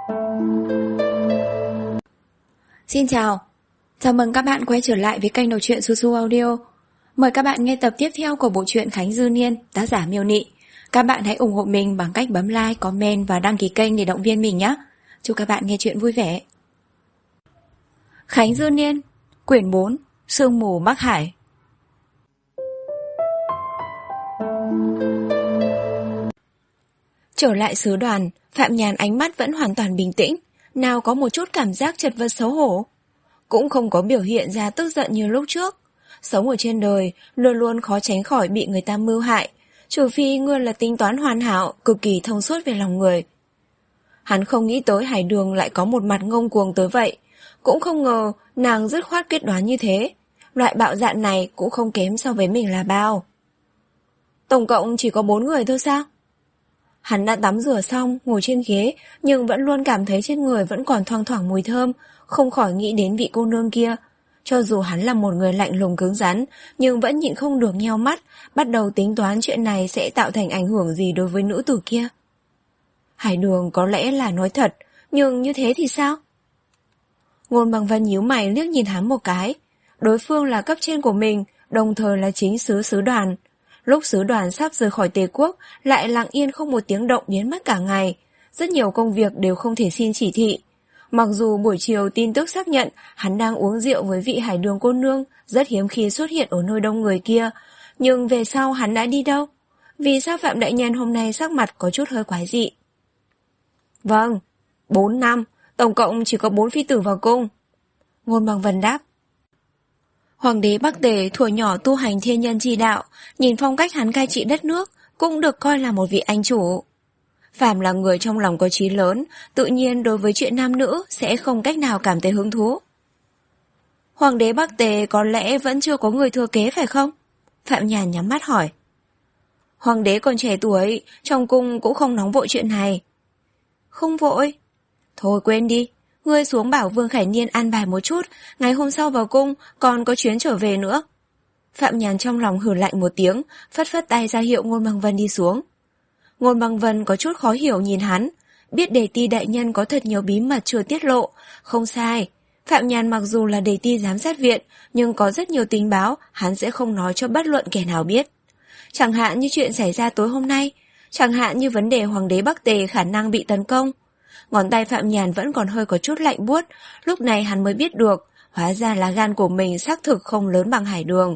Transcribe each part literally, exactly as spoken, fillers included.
Xin chào, chào mừng các bạn quay trở lại với kênh đọc truyện Su Su Audio. Mời các bạn nghe tập tiếp theo của bộ truyện Khánh Dư Niên, tác giả Miêu Nị. Các bạn hãy ủng hộ mình bằng cách bấm like, comment và đăng ký kênh để động viên mình nhé. Chúc các bạn nghe truyện vui vẻ. Khánh Dư Niên, quyển bốn, Sương mù Bắc Hải. Trở lại sứ đoàn, Phạm Nhàn ánh mắt vẫn hoàn toàn bình tĩnh, nào có một chút cảm giác chật vật xấu hổ. Cũng không có biểu hiện ra tức giận như lúc trước. Sống ở trên đời, luôn luôn khó tránh khỏi bị người ta mưu hại, trừ phi ngươi là tính toán hoàn hảo, cực kỳ thông suốt về lòng người. Hắn không nghĩ tới Hải Đường lại có một mặt ngông cuồng tới vậy, cũng không ngờ nàng dứt khoát quyết đoán như thế. Loại bạo dạn này cũng không kém so với mình là bao. Tổng cộng chỉ có bốn người thôi sao? Hắn đã tắm rửa xong, ngồi trên ghế, nhưng vẫn luôn cảm thấy trên người vẫn còn thoang thoảng mùi thơm, không khỏi nghĩ đến vị cô nương kia. Cho dù hắn là một người lạnh lùng cứng rắn, nhưng vẫn nhịn không được nheo mắt, bắt đầu tính toán chuyện này sẽ tạo thành ảnh hưởng gì đối với nữ tử kia. Hải Đường có lẽ là nói thật, nhưng như thế thì sao? Ngôn Bằng Vân nhíu mày liếc nhìn hắn một cái. Đối phương là cấp trên của mình, đồng thời là chính sứ sứ đoàn. Lúc sứ đoàn sắp rời khỏi Tề quốc, lại lặng yên không một tiếng động biến mất cả ngày. Rất nhiều công việc đều không thể xin chỉ thị. Mặc dù buổi chiều tin tức xác nhận hắn đang uống rượu với vị Hải Đường cô nương, rất hiếm khi xuất hiện ở nơi đông người kia, nhưng về sau hắn đã đi đâu? Vì sao Phạm đại nhân hôm nay sắc mặt có chút hơi quái dị? Vâng, bốn năm, tổng cộng chỉ có bốn phi tử vào cung. Ngôn Bằng Vân đáp. Hoàng đế Bắc Tề thuở nhỏ tu hành thiên nhân chi đạo, nhìn phong cách hắn cai trị đất nước, cũng được coi là một vị anh chủ. Phàm là người trong lòng có chí lớn, tự nhiên đối với chuyện nam nữ sẽ không cách nào cảm thấy hứng thú. Hoàng đế Bắc Tề có lẽ vẫn chưa có người thừa kế phải không? Phạm Nhàn nhắm mắt hỏi. Hoàng đế còn trẻ tuổi, trong cung cũng không nóng vội chuyện này. Không vội. Thôi quên đi, ngươi xuống bảo Vương Khải Niên ăn bài một chút, ngày hôm sau vào cung còn có chuyến trở về nữa. Phạm Nhàn trong lòng hừ lạnh một tiếng, phất phất tay ra hiệu Ngôn Bằng Vân đi xuống. Ngôn Bằng Vân có chút khó hiểu nhìn hắn, biết Đề Ti đại nhân có thật nhiều bí mật chưa tiết lộ, không sai. Phạm Nhàn mặc dù là Đề Ti giám sát viện, nhưng có rất nhiều tình báo hắn sẽ không nói cho bất luận kẻ nào biết. Chẳng hạn như chuyện xảy ra tối hôm nay, chẳng hạn như vấn đề Hoàng đế Bắc Tề khả năng bị tấn công. Ngón tay Phạm Nhàn vẫn còn hơi có chút lạnh buốt, lúc này hắn mới biết được, hóa ra là gan của mình xác thực không lớn bằng Hải Đường.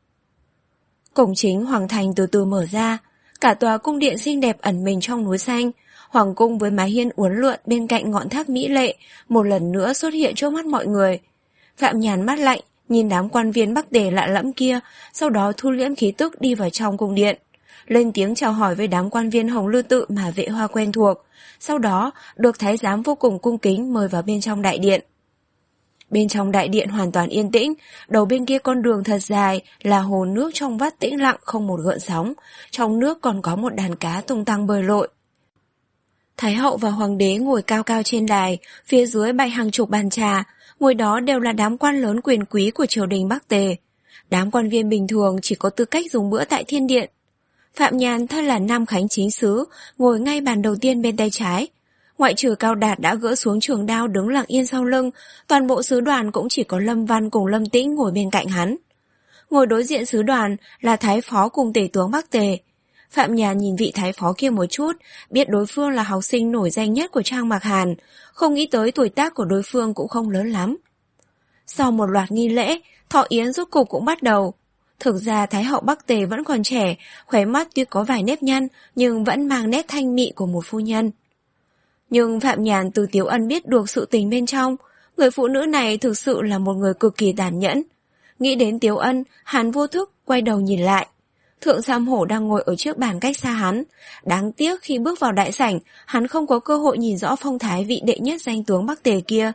Cổng chính Hoàng thành từ từ mở ra, cả tòa cung điện xinh đẹp ẩn mình trong núi xanh, hoàng cung với mái hiên uốn lượn bên cạnh ngọn tháp mỹ lệ, một lần nữa xuất hiện trước mắt mọi người. Phạm Nhàn mắt lạnh, nhìn đám quan viên Bắc Tề lạ lẫm kia, sau đó thu liễm khí tức đi vào trong cung điện. Lên tiếng chào hỏi với đám quan viên Hồng Lư Tự mà Vệ Hoa quen thuộc, sau đó được thái giám vô cùng cung kính mời vào bên trong đại điện. Bên trong đại điện hoàn toàn yên tĩnh, đầu bên kia con đường thật dài là hồ nước trong vắt tĩnh lặng không một gợn sóng, trong nước còn có một đàn cá tung tăng bơi lội. Thái hậu và hoàng đế ngồi cao cao trên đài, phía dưới bày hàng chục bàn trà, ngồi đó đều là đám quan lớn quyền quý của triều đình Bắc Tề. Đám quan viên bình thường chỉ có tư cách dùng bữa tại thiên điện. Phạm Nhàn thân là Nam Khánh chính sứ, ngồi ngay bàn đầu tiên bên tay trái. Ngoại trừ Cao Đạt đã gỡ xuống trường đao đứng lặng yên sau lưng, toàn bộ sứ đoàn cũng chỉ có Lâm Văn cùng Lâm Tĩnh ngồi bên cạnh hắn. Ngồi đối diện sứ đoàn là Thái Phó cùng Tể tướng Bắc Tề. Phạm Nhàn nhìn vị Thái Phó kia một chút, biết đối phương là học sinh nổi danh nhất của Trang Mạc Hàn, không nghĩ tới tuổi tác của đối phương cũng không lớn lắm. Sau một loạt nghi lễ, thọ yến rốt cục cũng bắt đầu. Thực ra Thái hậu Bắc Tề vẫn còn trẻ, khóe mắt tuy có vài nếp nhăn nhưng vẫn mang nét thanh mị của một phu nhân. Nhưng Phạm Nhàn từ Tiếu Ân biết được sự tình bên trong, người phụ nữ này thực sự là một người cực kỳ tàn nhẫn. Nghĩ đến Tiếu Ân, hắn vô thức quay đầu nhìn lại. Thượng Sam Hổ đang ngồi ở trước bàn cách xa hắn. Đáng tiếc khi bước vào đại sảnh, hắn không có cơ hội nhìn rõ phong thái vị đệ nhất danh tướng Bắc Tề kia.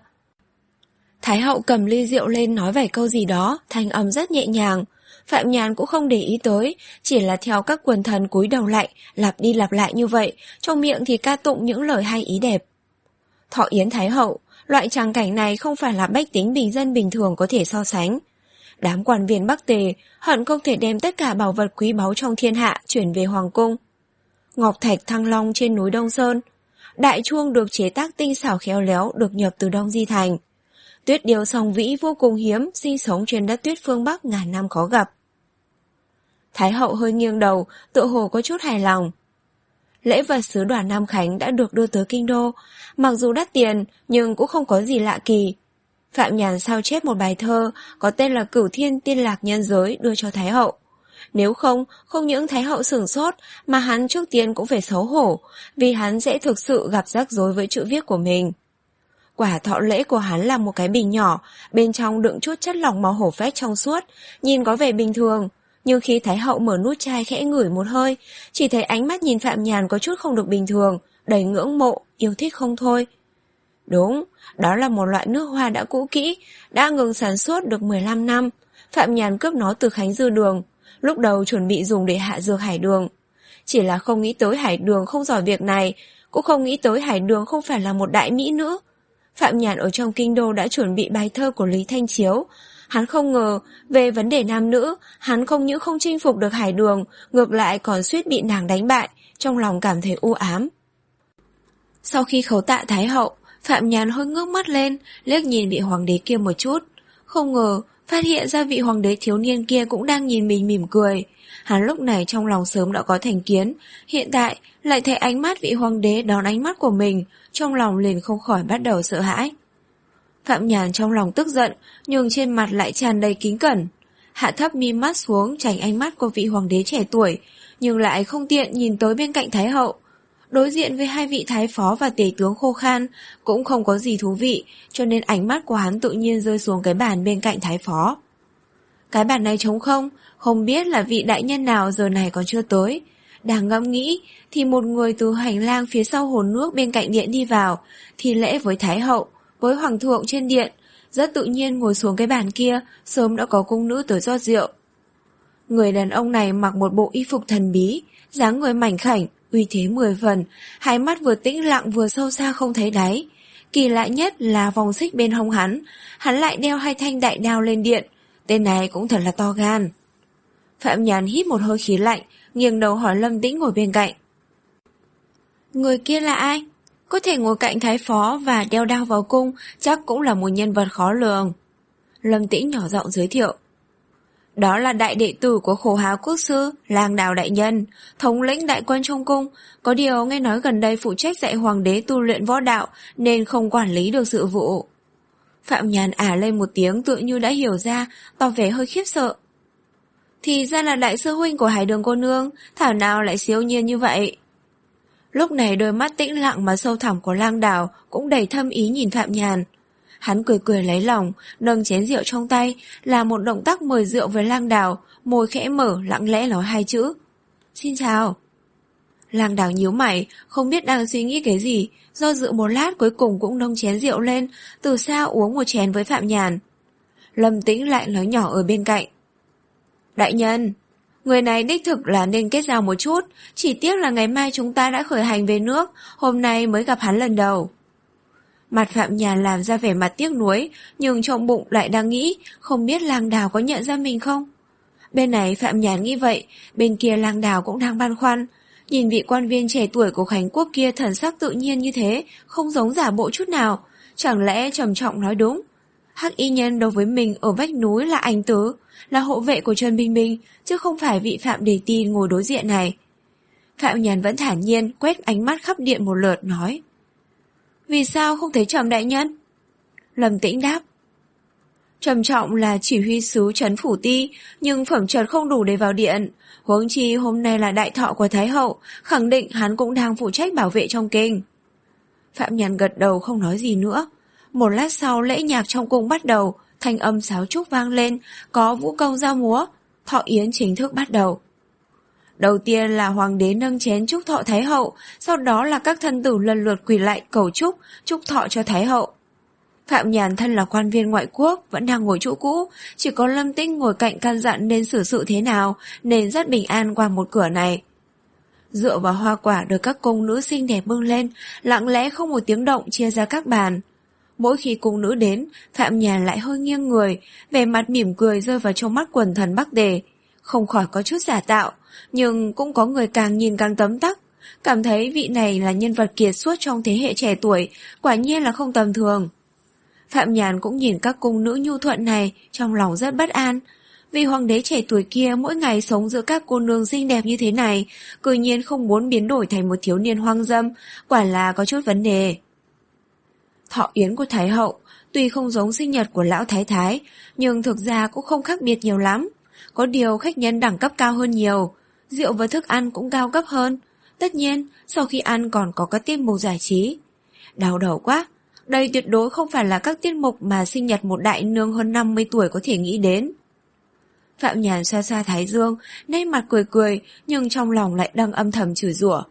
Thái hậu cầm ly rượu lên nói vài câu gì đó, thanh âm rất nhẹ nhàng. Phạm Nhàn cũng không để ý tới, chỉ là theo các quần thần cúi đầu lại, lặp đi lặp lại như vậy, trong miệng thì ca tụng những lời hay ý đẹp. Thọ yến Thái hậu, loại tràng cảnh này không phải là bách tính bình dân bình thường có thể so sánh. Đám quan viên Bắc Tề hận không thể đem tất cả bảo vật quý báu trong thiên hạ chuyển về hoàng cung. Ngọc thạch thăng long trên núi Đông Sơn, Đại chuông được chế tác tinh xảo khéo léo được nhập từ Đông Di Thành. Tuyết điêu song vĩ vô cùng hiếm, sinh sống trên đất tuyết phương Bắc ngàn năm khó gặp. Thái hậu hơi nghiêng đầu, tựa hồ có chút hài lòng. Lễ vật sứ đoàn Nam Khánh đã được đưa tới kinh đô, mặc dù đắt tiền nhưng cũng không có gì lạ kỳ. Phạm Nhàn sao chép một bài thơ có tên là Cửu Thiên Tiên Lạc Nhân Giới đưa cho Thái hậu. Nếu không, không những Thái hậu sửng sốt mà hắn trước tiên cũng phải xấu hổ, vì hắn sẽ thực sự gặp rắc rối với chữ viết của mình. Quả thọ lễ của hắn là một cái bình nhỏ, bên trong đựng chút chất lỏng màu hổ phách trong suốt, nhìn có vẻ bình thường. Nhưng khi Thái hậu mở nút chai khẽ ngửi một hơi, chỉ thấy ánh mắt nhìn Phạm Nhàn có chút không được bình thường, đầy ngưỡng mộ, yêu thích không thôi. Đúng, đó là một loại nước hoa đã cũ kỹ, đã ngừng sản xuất được mười lăm năm. Phạm Nhàn cướp nó từ Khánh Dư Đường, lúc đầu chuẩn bị dùng để hạ dược Hải Đường. Chỉ là không nghĩ tới Hải Đường không giỏi việc này, cũng không nghĩ tới Hải Đường không phải là một đại mỹ nữ. Phạm Nhàn ở trong kinh đô đã chuẩn bị bài thơ của Lý Thanh Chiếu. Hắn không ngờ, về vấn đề nam nữ, hắn không những không chinh phục được Hải Đường, ngược lại còn suýt bị nàng đánh bại, trong lòng cảm thấy u ám. Sau khi khấu tạ Thái hậu, Phạm Nhàn hơi ngước mắt lên, liếc nhìn vị hoàng đế kia một chút. Không ngờ, phát hiện ra vị hoàng đế thiếu niên kia cũng đang nhìn mình mỉm cười. Hắn lúc này trong lòng sớm đã có thành kiến, hiện tại lại thấy ánh mắt vị hoàng đế đón ánh mắt của mình, trong lòng liền không khỏi bắt đầu sợ hãi. Phạm Nhàn trong lòng tức giận, nhưng trên mặt lại tràn đầy kính cẩn. Hạ thấp mi mắt xuống tránh ánh mắt của vị hoàng đế trẻ tuổi, nhưng lại không tiện nhìn tới bên cạnh Thái hậu. Đối diện với hai vị thái phó và tể tướng khô khan cũng không có gì thú vị, cho nên ánh mắt của hắn tự nhiên rơi xuống cái bàn bên cạnh thái phó. Cái bàn này trống không, không biết là vị đại nhân nào giờ này còn chưa tới. Đang ngẫm nghĩ thì một người từ hành lang phía sau hồ nước bên cạnh điện đi vào, thì lễ với Thái hậu, với hoàng thượng trên điện, rất tự nhiên ngồi xuống cái bàn kia, sớm đã có cung nữ tới rót rượu. Người đàn ông này mặc một bộ y phục thần bí, dáng người mảnh khảnh, uy thế mười phần, hai mắt vừa tĩnh lặng vừa sâu xa không thấy đáy. Kỳ lạ nhất là vòng xích bên hông hắn, hắn lại đeo hai thanh đại đao lên điện, tên này cũng thật là to gan. Phạm Nhàn hít một hơi khí lạnh, nghiêng đầu hỏi Lâm Tĩnh ngồi bên cạnh. Người kia là ai? Có thể ngồi cạnh thái phó và đeo đao vào cung, chắc cũng là một nhân vật khó lường. Lâm Tĩnh nhỏ giọng giới thiệu. Đó là đại đệ tử của Khổ Há quốc sư, Lang Đào đại nhân, thống lĩnh đại quân trong cung, có điều nghe nói gần đây phụ trách dạy hoàng đế tu luyện võ đạo nên không quản lý được sự vụ. Phạm Nhàn ả lên một tiếng tự như đã hiểu ra, tỏ vẻ hơi khiếp sợ. Thì ra là đại sư huynh của Hải Đường cô nương, thảo nào lại siêu nhiên như vậy. Lúc này đôi mắt tĩnh lặng mà sâu thẳm của Lang Đào cũng đầy thâm ý nhìn Phạm Nhàn. Hắn cười cười lấy lòng, nâng chén rượu trong tay, là một động tác mời rượu với Lang Đào, môi khẽ mở lặng lẽ nói hai chữ. Xin chào. Lang Đào nhíu mày, không biết đang suy nghĩ cái gì, do dự một lát cuối cùng cũng nâng chén rượu lên, từ xa uống một chén với Phạm Nhàn. Lâm Tĩnh lại nói nhỏ ở bên cạnh. Đại nhân, người này đích thực là nên kết giao một chút, chỉ tiếc là ngày mai chúng ta đã khởi hành về nước, hôm nay mới gặp hắn lần đầu. Mặt Phạm Nhàn làm ra vẻ mặt tiếc nuối, nhưng trong bụng lại đang nghĩ, không biết Lang Đào có nhận ra mình không? Bên này Phạm Nhàn nghĩ vậy, bên kia Lang Đào cũng đang băn khoăn. Nhìn vị quan viên trẻ tuổi của Khánh Quốc kia thần sắc tự nhiên như thế, không giống giả bộ chút nào, chẳng lẽ trầm trọng nói đúng. Hắc y nhân đối với mình ở vách núi là anh tứ, là hộ vệ của Trần Bình Bình, chứ không phải vị Phạm Đề Ti ngồi đối diện này. Phạm Nhàn vẫn thản nhiên quét ánh mắt khắp điện một lượt nói. Vì sao không thấy Trầm đại nhân? Lâm Tĩnh đáp. Trầm trọng là chỉ huy sứ trấn phủ ti, nhưng phẩm chất không đủ để vào điện. Huống chi hôm nay là đại thọ của Thái hậu, khẳng định hắn cũng đang phụ trách bảo vệ trong kinh. Phạm Nhàn gật đầu không nói gì nữa. Một lát sau lễ nhạc trong cung bắt đầu, thanh âm sáo trúc vang lên, có vũ công giao múa, thọ yến chính thức bắt đầu. Đầu tiên là hoàng đế nâng chén chúc thọ Thái hậu, sau đó là các thân tử lần lượt quỳ lại cầu chúc, chúc thọ cho Thái hậu. Phạm Nhàn thân là quan viên ngoại quốc, vẫn đang ngồi chỗ cũ, chỉ có Lâm Tĩnh ngồi cạnh căn dặn nên xử sự thế nào, nên rất bình an qua một cửa này. Rượu và hoa quả được các cung nữ xinh đẹp bưng lên, lặng lẽ không một tiếng động chia ra các bàn. Mỗi khi cung nữ đến, Phạm Nhàn lại hơi nghiêng người, vẻ mặt mỉm cười rơi vào trong mắt quần thần Bắc Tề. Không khỏi có chút giả tạo, nhưng cũng có người càng nhìn càng tấm tắc, cảm thấy vị này là nhân vật kiệt xuất trong thế hệ trẻ tuổi, quả nhiên là không tầm thường. Phạm Nhàn cũng nhìn các cung nữ nhu thuận này, trong lòng rất bất an. Vì hoàng đế trẻ tuổi kia mỗi ngày sống giữa các cô nương xinh đẹp như thế này, cư nhiên không muốn biến đổi thành một thiếu niên hoang dâm, quả là có chút vấn đề. Thọ yến của Thái hậu, tuy không giống sinh nhật của lão thái thái, nhưng thực ra cũng không khác biệt nhiều lắm. Có điều khách nhân đẳng cấp cao hơn nhiều, rượu và thức ăn cũng cao cấp hơn. Tất nhiên, sau khi ăn còn có các tiết mục giải trí. Đau đầu quá, đây tuyệt đối không phải là các tiết mục mà sinh nhật một đại nương hơn năm mươi tuổi có thể nghĩ đến. Phạm Nhàn xoa xoa thái dương, nét mặt cười cười, nhưng trong lòng lại đang âm thầm chửi rủa.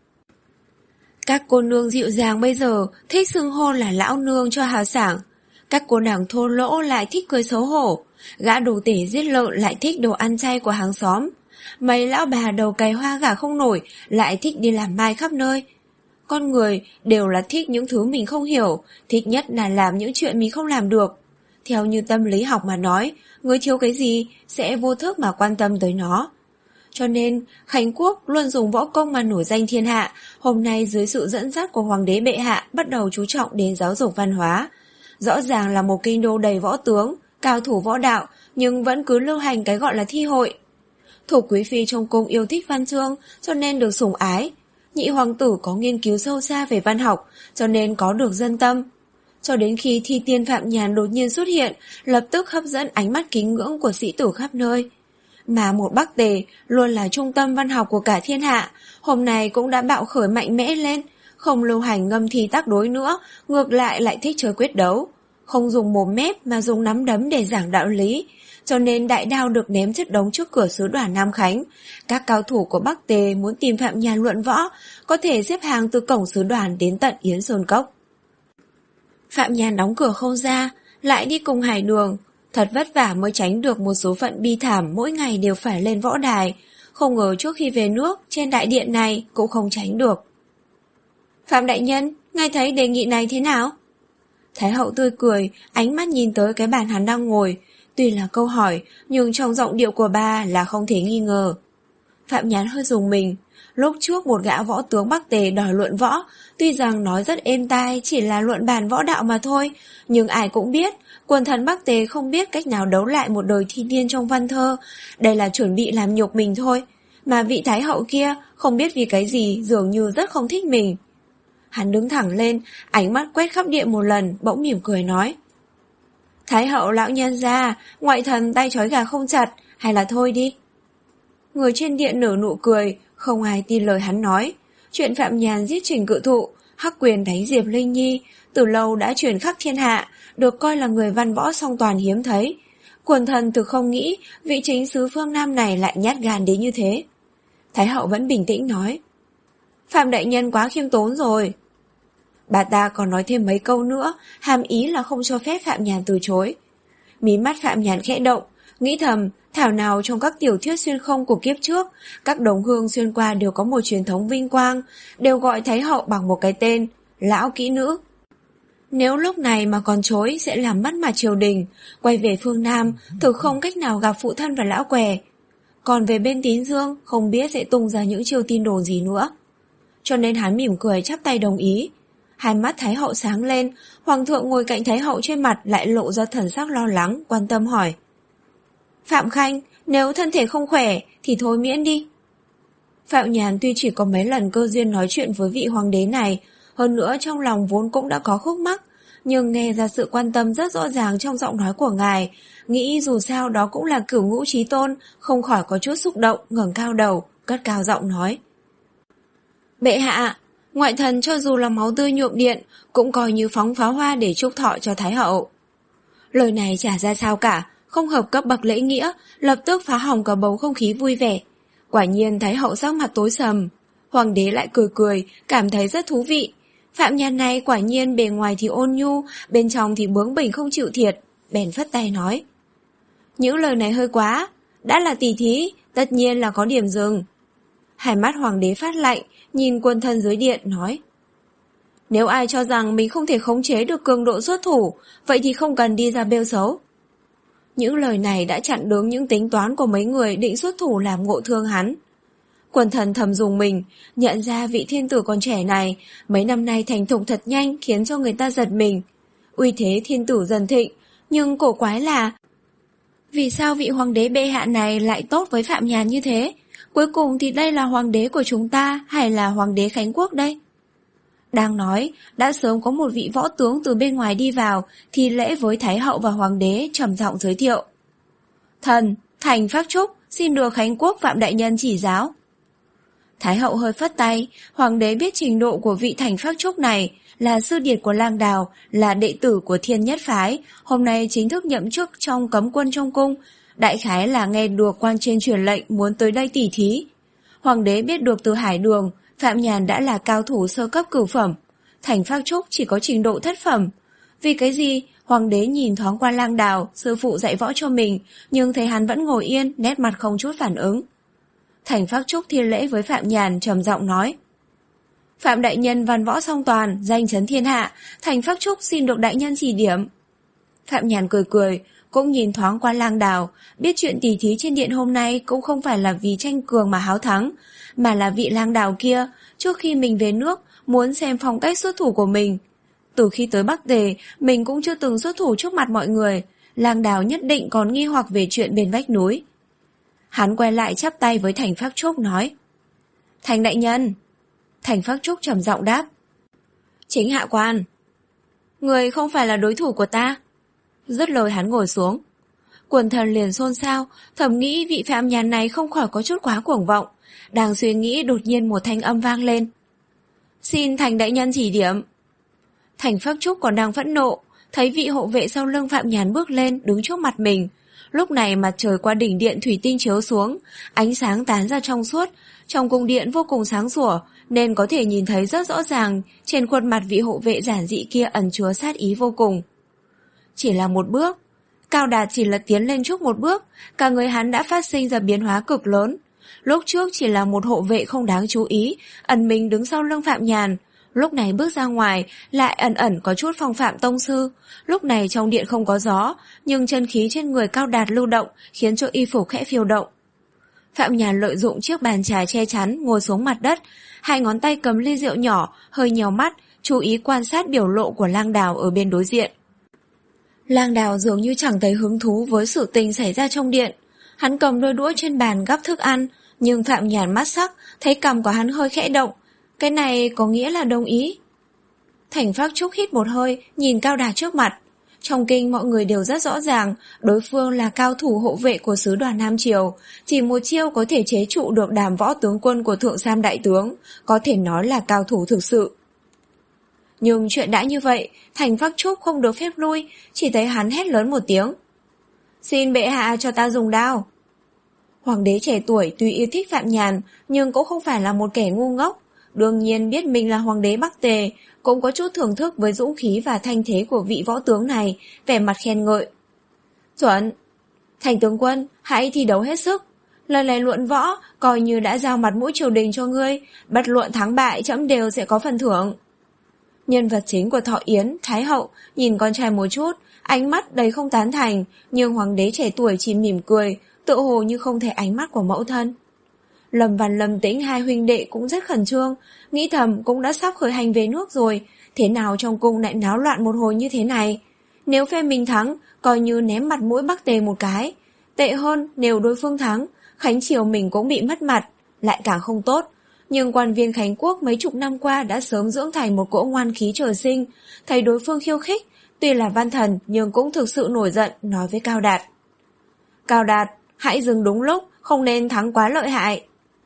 Các cô nương dịu dàng bây giờ thích xưng hô là lão nương cho hào sảng. Các cô nàng thô lỗ lại thích cười xấu hổ. Gã đồ tể giết lợn lại thích đồ ăn chay của hàng xóm. Mấy lão bà đầu cày hoa gả không nổi lại thích đi làm mai khắp nơi. Con người đều là thích những thứ mình không hiểu, thích nhất là làm những chuyện mình không làm được. Theo như tâm lý học mà nói, người thiếu cái gì sẽ vô thức mà quan tâm tới nó. Cho nên, Khánh Quốc luôn dùng võ công mà nổi danh thiên hạ, hôm nay dưới sự dẫn dắt của Hoàng đế bệ hạ bắt đầu chú trọng đến giáo dục văn hóa. Rõ ràng là một kinh đô đầy võ tướng, cao thủ võ đạo, nhưng vẫn cứ lưu hành cái gọi là thi hội. Thủ quý phi trong cung yêu thích văn chương, cho nên được sủng ái. Nhị hoàng tử có nghiên cứu sâu xa về văn học, cho nên có được dân tâm. Cho đến khi thi tiên Phạm Nhàn đột nhiên xuất hiện, lập tức hấp dẫn ánh mắt kính ngưỡng của sĩ tử khắp nơi. Mà một Bắc Tề luôn là trung tâm văn học của cả thiên hạ, hôm nay cũng đã bạo khởi mạnh mẽ lên, không lưu hành ngâm thi tác đối nữa, ngược lại lại thích chơi quyết đấu. Không dùng mồm mép mà dùng nắm đấm để giảng đạo lý, cho nên đại đao được ném chất đống trước cửa sứ đoàn Nam Khánh. Các cao thủ của Bắc Tề muốn tìm Phạm Nhàn luận võ, có thể xếp hàng từ cổng sứ đoàn đến tận Yến Sơn Cốc. Phạm Nhàn đóng cửa không ra, lại đi cùng Hải Đường. Thật vất vả mới tránh được một số phận bi thảm mỗi ngày đều phải lên võ đài. Không ngờ trước khi về nước, trên đại điện này cũng không tránh được. Phạm đại nhân, ngài thấy đề nghị này thế nào? Thái hậu tươi cười, ánh mắt nhìn tới cái bàn hắn đang ngồi. Tuy là câu hỏi, nhưng trong giọng điệu của bà là không thể nghi ngờ. Phạm Nhàn hơi rùng mình. Lúc trước một gã võ tướng Bắc Tề đòi luận võ, tuy rằng nói rất êm tai chỉ là luận bàn võ đạo mà thôi, nhưng ai cũng biết, quần thần Bắc Tề không biết cách nào đấu lại một đời thi niên trong văn thơ, đây là chuẩn bị làm nhục mình thôi. Mà vị thái hậu kia không biết vì cái gì dường như rất không thích mình. Hắn đứng thẳng lên, ánh mắt quét khắp điện một lần, bỗng mỉm cười nói. Thái hậu lão nhân gia, ngoại thần tay trói gà không chặt, hay là thôi đi. Người trên điện nở nụ cười, không ai tin lời hắn nói. Chuyện Phạm Nhàn giết Trình Cự Thụ, hắc quyền đánh Diệp Linh Nhi, từ lâu đã truyền khắp thiên hạ, được coi là người văn võ song toàn hiếm thấy. Quần thần thực không nghĩ vị chính sứ phương Nam này lại nhát gan đến như thế. Thái hậu vẫn bình tĩnh nói. Phạm đại nhân quá khiêm tốn rồi. Bà ta còn nói thêm mấy câu nữa, hàm ý là không cho phép Phạm Nhàn từ chối. Mí mắt Phạm Nhàn khẽ động, nghĩ thầm, thảo nào trong các tiểu thuyết xuyên không của kiếp trước, các đồng hương xuyên qua đều có một truyền thống vinh quang, đều gọi Thái hậu bằng một cái tên, lão kỹ nữ. Nếu lúc này mà còn chối sẽ làm mất mặt triều đình, quay về phương Nam, thực không cách nào gặp phụ thân và lão què. Còn về bên Tín Dương, không biết sẽ tung ra những chiêu tin đồn gì nữa. Cho nên hắn mỉm cười chắp tay đồng ý. Hai mắt Thái hậu sáng lên, Hoàng thượng ngồi cạnh Thái hậu trên mặt lại lộ ra thần sắc lo lắng, quan tâm hỏi. Phạm Khanh, nếu thân thể không khỏe thì thôi miễn đi. Phạm Nhàn tuy chỉ có mấy lần cơ duyên nói chuyện với vị hoàng đế này, hơn nữa trong lòng vốn cũng đã có khúc mắc, nhưng nghe ra sự quan tâm rất rõ ràng trong giọng nói của ngài, nghĩ dù sao đó cũng là cửu ngũ chí tôn, không khỏi có chút xúc động, ngẩng cao đầu, cất cao giọng nói. Bệ hạ, ngoại thần cho dù là máu tươi nhuộm điện, cũng coi như phóng pháo hoa để chúc thọ cho Thái hậu. Lời này chả ra sao cả, không hợp cấp bậc lễ nghĩa, lập tức phá hỏng cả bầu không khí vui vẻ. Quả nhiên Thái hậu sắc mặt tối sầm. Hoàng đế lại cười cười, cảm thấy rất thú vị. Phạm Nhàn này quả nhiên bề ngoài thì ôn nhu, bên trong thì bướng bỉnh không chịu thiệt, bèn phất tay nói. Những lời này hơi quá, đã là tỷ thí, tất nhiên là có điểm dừng. Hai mắt hoàng đế phát lạnh, nhìn quân thân dưới điện, nói. Nếu ai cho rằng mình không thể khống chế được cường độ xuất thủ, vậy thì không cần đi ra bêu xấu. Những lời này đã chặn đứng những tính toán của mấy người định xuất thủ làm ngộ thương hắn. Quần thần thầm dùng mình, nhận ra vị thiên tử còn trẻ này, mấy năm nay thành thục thật nhanh khiến cho người ta giật mình. Uy thế thiên tử dần thịnh, nhưng cổ quái là vì sao vị hoàng đế bệ hạ này lại tốt với Phạm Nhàn như thế? Cuối cùng thì đây là hoàng đế của chúng ta hay là hoàng đế Khánh Quốc đây? Đang nói, đã sớm có một vị võ tướng từ bên ngoài đi vào, thi lễ với Thái hậu và hoàng đế trầm giọng giới thiệu. Thần, Thành Phác Trúc, xin được Khánh Quốc Phạm đại nhân chỉ giáo. Thái hậu hơi phất tay, hoàng đế biết trình độ của vị Thành Phác Trúc này, là sư điệt của Lang Đào, là đệ tử của Thiên Nhất Phái, hôm nay chính thức nhậm chức trong cấm quân trong cung, đại khái là nghe được quan trên truyền lệnh muốn tới đây tỉ thí. Hoàng đế biết được từ Hải Đường, Phạm Nhàn đã là cao thủ sơ cấp cửu phẩm, Thành Phác Trúc chỉ có trình độ thất phẩm. Vì cái gì? Hoàng đế nhìn thoáng qua Lang Đào, sư phụ dạy võ cho mình, nhưng thấy hắn vẫn ngồi yên, nét mặt không chút phản ứng. Thành Phác Trúc thi lễ với Phạm Nhàn trầm giọng nói. Phạm đại nhân văn võ song toàn, danh chấn thiên hạ, Thành Phác Trúc xin được đại nhân chỉ điểm. Phạm Nhàn cười cười, cũng nhìn thoáng qua Lang Đào, biết chuyện tỉ thí trên điện hôm nay cũng không phải là vì tranh cường mà háo thắng, mà là vị Lang Đào kia, trước khi mình về nước, muốn xem phong cách xuất thủ của mình. Từ khi tới Bắc Tề, mình cũng chưa từng xuất thủ trước mặt mọi người, Lang Đào nhất định còn nghi hoặc về chuyện bên vách núi. Hắn quay lại chắp tay với Thành Phác Trúc nói. Thành đại nhân. Thành Phác Trúc trầm giọng đáp. Chính hạ quan. Người không phải là đối thủ của ta. Dứt lời hắn ngồi xuống. Quần thần liền xôn xao, thầm nghĩ vị Phạm Nhàn này không khỏi có chút quá cuồng vọng. Đang suy nghĩ đột nhiên một thanh âm vang lên. Xin Thành đại nhân chỉ điểm. Thành Phác Trúc còn đang phẫn nộ, thấy vị hộ vệ sau lưng Phạm Nhàn bước lên đứng trước mặt mình. Lúc này mặt trời qua đỉnh điện thủy tinh chiếu xuống, ánh sáng tán ra trong suốt, trong cung điện vô cùng sáng sủa, nên có thể nhìn thấy rất rõ ràng trên khuôn mặt vị hộ vệ giản dị kia ẩn chứa sát ý vô cùng. Chỉ là một bước, Cao Đạt chỉ là tiến lên trước một bước, cả người hắn đã phát sinh ra biến hóa cực lớn. Lúc trước chỉ là một hộ vệ không đáng chú ý, ẩn mình đứng sau lưng Phạm Nhàn. Lúc này bước ra ngoài, lại ẩn ẩn có chút phong phạm tông sư. Lúc này trong điện không có gió, nhưng chân khí trên người Cao Đạt lưu động, khiến cho y phục khẽ phiêu động. Phạm Nhàn lợi dụng chiếc bàn trà che chắn, ngồi xuống mặt đất, hai ngón tay cầm ly rượu nhỏ, hơi nhèo mắt, chú ý quan sát biểu lộ của Lang Đào ở bên đối diện. Lang Đào dường như chẳng thấy hứng thú với sự tình xảy ra trong điện. Hắn cầm đôi đũa trên bàn gắp thức ăn, nhưng Phạm Nhàn mắt sắc, thấy cằm của hắn hơi khẽ động. Cái này có nghĩa là đồng ý. Thành Phác Trúc hít một hơi, nhìn Cao Đạt trước mặt. Trong kinh mọi người đều rất rõ ràng, đối phương là cao thủ hộ vệ của sứ đoàn Nam Triều, chỉ một chiêu có thể chế trụ được đàm võ tướng quân của Thượng Sam đại tướng, có thể nói là cao thủ thực sự. Nhưng chuyện đã như vậy, Thành Phác Trúc không được phép lui, chỉ thấy hắn hét lớn một tiếng. Xin bệ hạ cho ta dùng đao. Hoàng đế trẻ tuổi tuy yêu thích Phạm Nhàn, nhưng cũng không phải là một kẻ ngu ngốc. Đương nhiên biết mình là hoàng đế Bắc Tề, cũng có chút thưởng thức với dũng khí và thanh thế của vị võ tướng này, vẻ mặt khen ngợi. Chuẩn. Thành tướng quân, hãy thi đấu hết sức. Lần này luận võ, coi như đã giao mặt mũi triều đình cho ngươi, bất luận thắng bại trẫm đều sẽ có phần thưởng. Nhân vật chính của Thọ Yến, Thái hậu, nhìn con trai một chút, ánh mắt đầy không tán thành, nhưng hoàng đế trẻ tuổi chỉ mỉm cười, tự hồ như không thấy ánh mắt của mẫu thân. Lâm Văn Lâm Tĩnh hai huynh đệ cũng rất khẩn trương, nghĩ thầm cũng đã sắp khởi hành về nước rồi, thế nào trong cung lại náo loạn một hồi như thế này. Nếu phe mình thắng, coi như ném mặt mũi Bắc Tề một cái. Tệ hơn, nếu đối phương thắng, Khánh Triều mình cũng bị mất mặt, lại càng không tốt. Nhưng quan viên Khánh Quốc mấy chục năm qua đã sớm dưỡng thành một cỗ ngoan khí trời sinh, thấy đối phương khiêu khích, tuy là văn thần nhưng cũng thực sự nổi giận, nói với Cao Đạt. Cao Đạt, hãy dừng đúng lúc, không nên thắng quá lợi hại.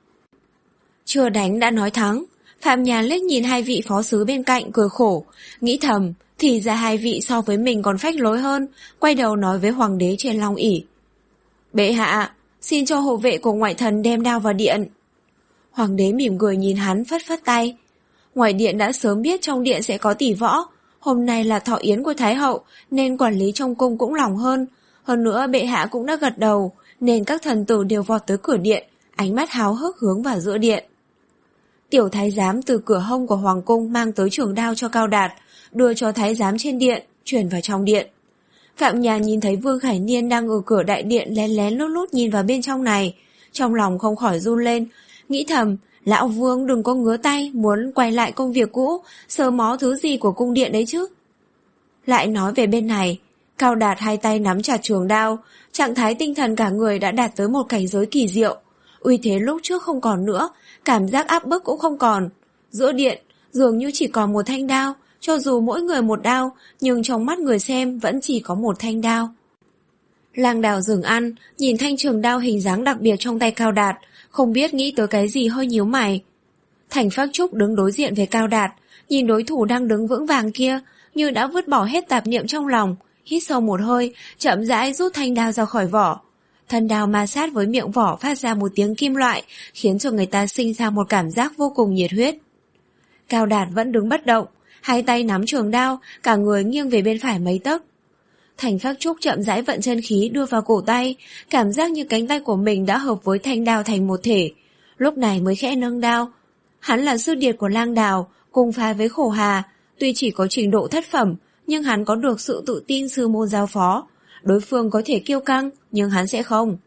Chưa đánh đã nói thắng. Phạm Nhàn liếc nhìn hai vị phó sứ bên cạnh cười khổ, nghĩ thầm, thì ra hai vị so với mình còn phách lối hơn, quay đầu nói với hoàng đế trên long ỷ. Bệ hạ, xin cho hộ vệ của ngoại thần đem đao vào điện. Hoàng đế mỉm cười nhìn hắn phất phất tay. Ngoài điện đã sớm biết trong điện sẽ có tỷ võ, hôm nay là thọ yến của Thái hậu nên quản lý trong cung cũng lòng hơn. Hơn nữa bệ hạ cũng đã gật đầu, nên các thần tử đều vọt tới cửa điện, ánh mắt háo hức hướng vào giữa điện. Tiểu thái giám từ cửa hông của hoàng cung mang tới trường đao cho Cao Đạt, đưa cho thái giám trên điện, chuyển vào trong điện. Phạm Nhàn nhìn thấy Vương Khải Niên đang ở cửa đại điện lén lén lút lút nhìn vào bên trong này, trong lòng không khỏi run lên, nghĩ thầm, lão Vương đừng có ngứa tay muốn quay lại công việc cũ, sờ mó thứ gì của cung điện đấy chứ. Lại nói về bên này, Cao Đạt hai tay nắm chặt trường đao, trạng thái tinh thần cả người đã đạt tới một cảnh giới kỳ diệu. Uy thế lúc trước không còn nữa, cảm giác áp bức cũng không còn. Giữa điện, dường như chỉ còn một thanh đao, cho dù mỗi người một đao, nhưng trong mắt người xem vẫn chỉ có một thanh đao. Lang Đào dừng ăn, nhìn thanh trường đao hình dáng đặc biệt trong tay Cao Đạt, không biết nghĩ tới cái gì hơi nhíu mày. Thành Phác Trúc đứng đối diện với Cao Đạt, nhìn đối thủ đang đứng vững vàng kia, như đã vứt bỏ hết tạp niệm trong lòng, hít sâu một hơi, chậm rãi rút thanh đao ra khỏi vỏ. Thân đao ma sát với miệng vỏ phát ra một tiếng kim loại, khiến cho người ta sinh ra một cảm giác vô cùng nhiệt huyết. Cao Đạt vẫn đứng bất động, hai tay nắm trường đao, cả người nghiêng về bên phải mấy tấc. Thành Phác Trúc chậm rãi vận chân khí đưa vào cổ tay, cảm giác như cánh tay của mình đã hợp với thanh đao thành một thể. Lúc này mới khẽ nâng đao. Hắn là sư điệt của Lang Đào, cùng phái với Khổ Hà, tuy chỉ có trình độ thất phẩm, nhưng hắn có được sự tự tin sư môn giao phó. Đối phương có thể kiêu căng, nhưng hắn sẽ không.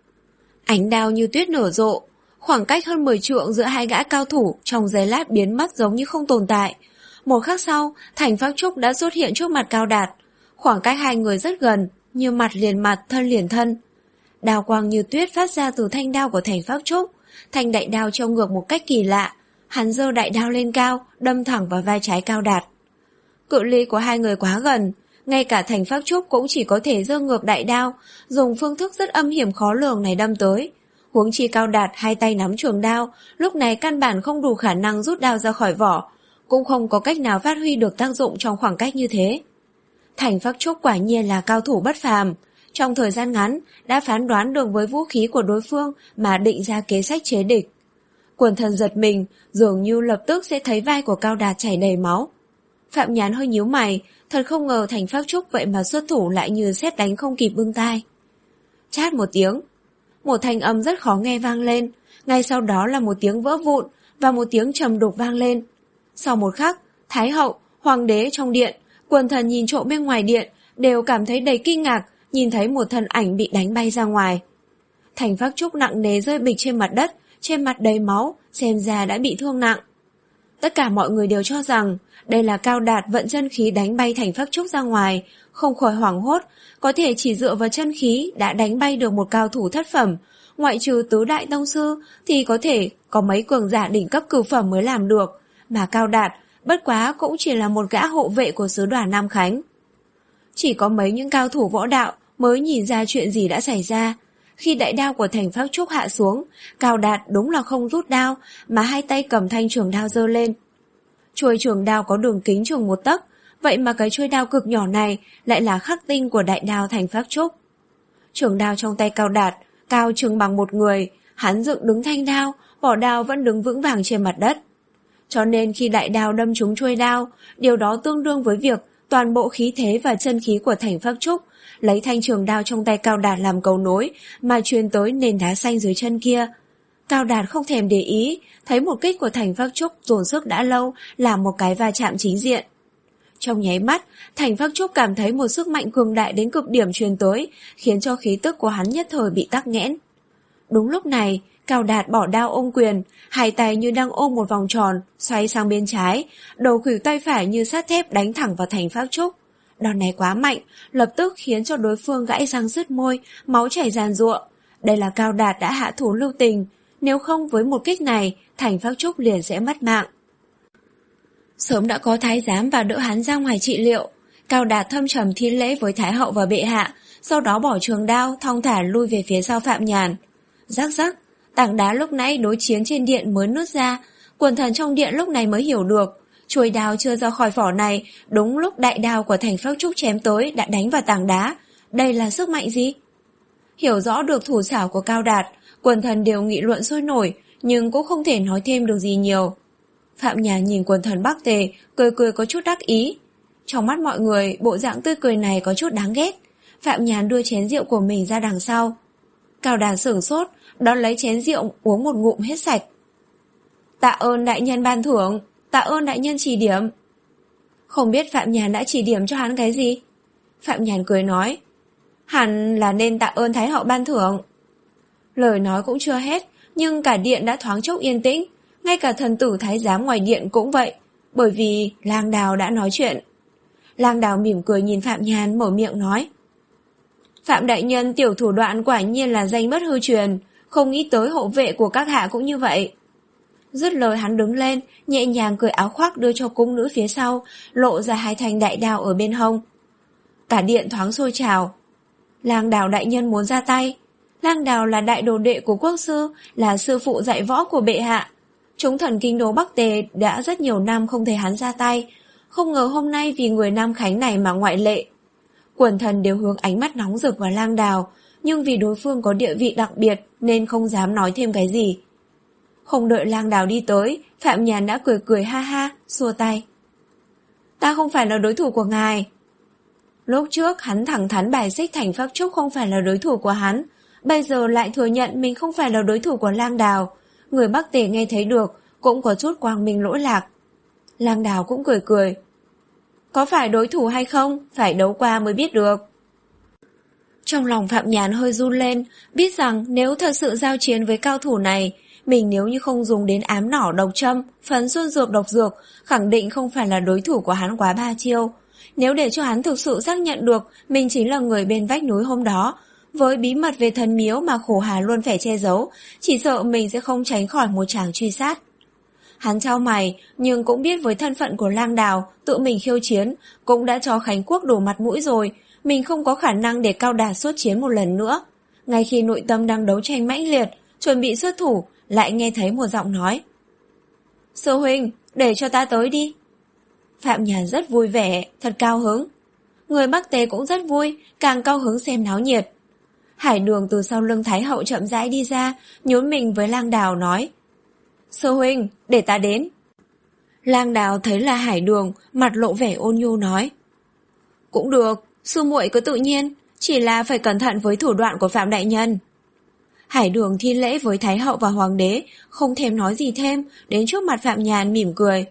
Ánh đao như tuyết nở rộ, khoảng cách hơn mười trượng giữa hai gã cao thủ trong giây lát biến mất giống như không tồn tại. Một khắc sau, Thành Phác Trúc đã xuất hiện trước mặt Cao Đạt. Khoảng cách hai người rất gần, như mặt liền mặt, thân liền thân. Đao quang như tuyết phát ra từ thanh đao của Thành Phác Trúc. Thanh đại đao trông ngược một cách kỳ lạ. Hắn giơ đại đao lên cao, đâm thẳng vào vai trái Cao Đạt. Cự ly của hai người quá gần, ngay cả Thành Phác Trúc cũng chỉ có thể giơ ngược đại đao, dùng phương thức rất âm hiểm khó lường này đâm tới. Huống chi Cao Đạt hai tay nắm trường đao, lúc này căn bản không đủ khả năng rút đao ra khỏi vỏ, cũng không có cách nào phát huy được tác dụng trong khoảng cách như thế. Thành Phác Trúc quả nhiên là cao thủ bất phàm, trong thời gian ngắn đã phán đoán được với vũ khí của đối phương mà định ra kế sách chế địch. Quần thần giật mình, dường như lập tức sẽ thấy vai của Cao Đạt chảy đầy máu. Phạm Nhàn hơi nhíu mày, thật không ngờ Thành Phác Trúc vậy mà xuất thủ lại như sét đánh không kịp bưng tai. Chát một tiếng, một thanh âm rất khó nghe vang lên, ngay sau đó là một tiếng vỡ vụn và một tiếng trầm đục vang lên. Sau một khắc, Thái hậu, hoàng đế trong điện, quần thần nhìn trộm bên ngoài điện đều cảm thấy đầy kinh ngạc, nhìn thấy một thân ảnh bị đánh bay ra ngoài. Thành Phác Trúc nặng nề rơi bịch trên mặt đất, trên mặt đầy máu, xem ra đã bị thương nặng. Tất cả mọi người đều cho rằng đây là Cao Đạt vận chân khí đánh bay Thành Phác Trúc ra ngoài, không khỏi hoảng hốt, có thể chỉ dựa vào chân khí đã đánh bay được một cao thủ thất phẩm, ngoại trừ tứ đại tông sư thì có thể có mấy cường giả đỉnh cấp cửu phẩm mới làm được, mà Cao Đạt bất quá cũng chỉ là một gã hộ vệ của sứ đoàn Nam Khánh. Chỉ có mấy những cao thủ võ đạo mới nhìn ra chuyện gì đã xảy ra. Khi đại đao của Thành Phác Trúc hạ xuống, Cao Đạt đúng là không rút đao, mà hai tay cầm thanh trường đao giơ lên. Chuôi trường đao có đường kính chừng một tấc, vậy mà cái chuôi đao cực nhỏ này lại là khắc tinh của đại đao Thành Phác Trúc. Trường đao trong tay Cao Đạt, cao chừng bằng một người, hắn dựng đứng thanh đao, vỏ đao vẫn đứng vững vàng trên mặt đất. Cho nên khi đại đao đâm trúng chuôi đao, điều đó tương đương với việc toàn bộ khí thế và chân khí của Thành Phác Trúc lấy thanh trường đao trong tay Cao Đạt làm cầu nối mà truyền tới nền đá xanh dưới chân kia. Cao Đạt không thèm để ý, thấy một kích của Thành Phác Trúc dồn sức đã lâu là một cái va chạm chính diện. Trong nháy mắt, Thành Phác Trúc cảm thấy một sức mạnh cường đại đến cực điểm truyền tới, khiến cho khí tức của hắn nhất thời bị tắc nghẽn. Đúng lúc này, Cao Đạt bỏ đao ôm quyền, hai tay như đang ôm một vòng tròn, xoay sang bên trái, đầu khuỷu tay phải như sắt thép đánh thẳng vào Thành Phác Trúc. Đòn này quá mạnh, lập tức khiến cho đối phương gãy răng sứt môi, máu chảy ràn giụa. Đây là Cao Đạt đã hạ thủ lưu tình, nếu không với một kích này, Thành Phác Trúc liền sẽ mất mạng. Sớm đã có thái giám và đỡ hắn ra ngoài trị liệu. Cao Đạt thâm trầm thi lễ với Thái hậu và bệ hạ, sau đó bỏ trường đao, thong thả lui về phía sau Phạm Nhàn. Rắc rắc, tảng đá lúc nãy đối chiến trên điện mới nứt ra, quần thần trong điện lúc này mới hiểu được. Chuôi đao chưa ra khỏi vỏ này, đúng lúc đại đao của Thành Phác Trúc chém tới đã đánh vào tảng đá. Đây là sức mạnh gì? Hiểu rõ được thủ xảo của Cao Đạt, quần thần đều nghị luận sôi nổi, nhưng cũng không thể nói thêm được gì nhiều. Phạm Nhàn nhìn quần thần Bắc Tề, cười cười có chút đắc ý. Trong mắt mọi người, bộ dạng tươi cười này có chút đáng ghét. Phạm Nhàn đưa chén rượu của mình ra đằng sau. Cao Đạt sửng sốt, đón lấy chén rượu uống một ngụm hết sạch. Tạ ơn đại nhân ban thưởng, tạ ơn đại nhân chỉ điểm. Không biết Phạm Nhàn đã chỉ điểm cho hắn cái gì? Phạm Nhàn cười nói, hẳn là nên tạ ơn Thái hậu ban thưởng. Lời nói cũng chưa hết, nhưng cả điện đã thoáng chốc yên tĩnh, ngay cả thần tử thái giám ngoài điện cũng vậy, bởi vì Lang Đào đã nói chuyện. Lang Đào mỉm cười nhìn Phạm Nhàn, mở miệng nói: Phạm đại nhân tiểu thủ đoạn quả nhiên là danh bất hư truyền, không nghĩ tới hộ vệ của các hạ cũng như vậy. Dứt lời hắn đứng lên, nhẹ nhàng cởi áo khoác đưa cho cung nữ phía sau, lộ ra hai thanh đại đao ở bên hông. Cả điện thoáng sôi trào. Lang Đào đại nhân muốn ra tay. Lang Đào là đại đồ đệ của quốc sư, là sư phụ dạy võ của bệ hạ. Chúng thần kinh đô Bắc Tề đã rất nhiều năm không thấy hắn ra tay, không ngờ hôm nay vì người Nam Khánh này mà ngoại lệ. Quần thần đều hướng ánh mắt nóng rực vào Lang Đào, nhưng vì đối phương có địa vị đặc biệt nên không dám nói thêm cái gì. Không đợi Lang Đào đi tới, Phạm Nhàn đã cười cười ha ha, xua tay. Ta không phải là đối thủ của ngài. Lúc trước hắn thẳng thắn bài xích Thành Phác Trúc không phải là đối thủ của hắn, bây giờ lại thừa nhận mình không phải là đối thủ của Lang Đào. Người Bắc Tề nghe thấy được, cũng có chút quang minh lỗi lạc. Lang Đào cũng cười cười. Có phải đối thủ hay không, phải đấu qua mới biết được. Trong lòng Phạm Nhàn hơi run lên, biết rằng nếu thật sự giao chiến với cao thủ này, mình nếu như không dùng đến ám nỏ độc châm, phấn xuân dược độc dược, khẳng định không phải là đối thủ của hắn quá ba chiêu. Nếu để cho hắn thực sự xác nhận được mình chính là người bên vách núi hôm đó, với bí mật về thần miếu mà khổ hà luôn phải che giấu, chỉ sợ mình sẽ không tránh khỏi một tràng truy sát. Hắn chau mày, nhưng cũng biết với thân phận của Lang Đào, tự mình khiêu chiến, cũng đã cho Khánh Quốc đổ mặt mũi rồi, mình không có khả năng để cao đà xuất chiến một lần nữa. Ngay khi nội tâm đang đấu tranh mãnh liệt, chuẩn bị xuất thủ, lại nghe thấy một giọng nói. Sư huynh, để cho ta tới đi. Phạm Nhàn rất vui vẻ, thật cao hứng. Người Bắc Tề cũng rất vui, càng cao hứng xem náo nhiệt. Hải Đường từ sau lưng Thái hậu chậm rãi đi ra, nhún mình với Lang Đào nói. Sư huynh, để ta đến. Lang Đào thấy là Hải Đường, mặt lộ vẻ ôn nhu nói. Cũng được, sư muội cứ tự nhiên, chỉ là phải cẩn thận với thủ đoạn của Phạm đại nhân. Hải Đường thi lễ với Thái hậu và Hoàng đế, không thèm nói gì thêm, đến trước mặt Phạm Nhàn mỉm cười.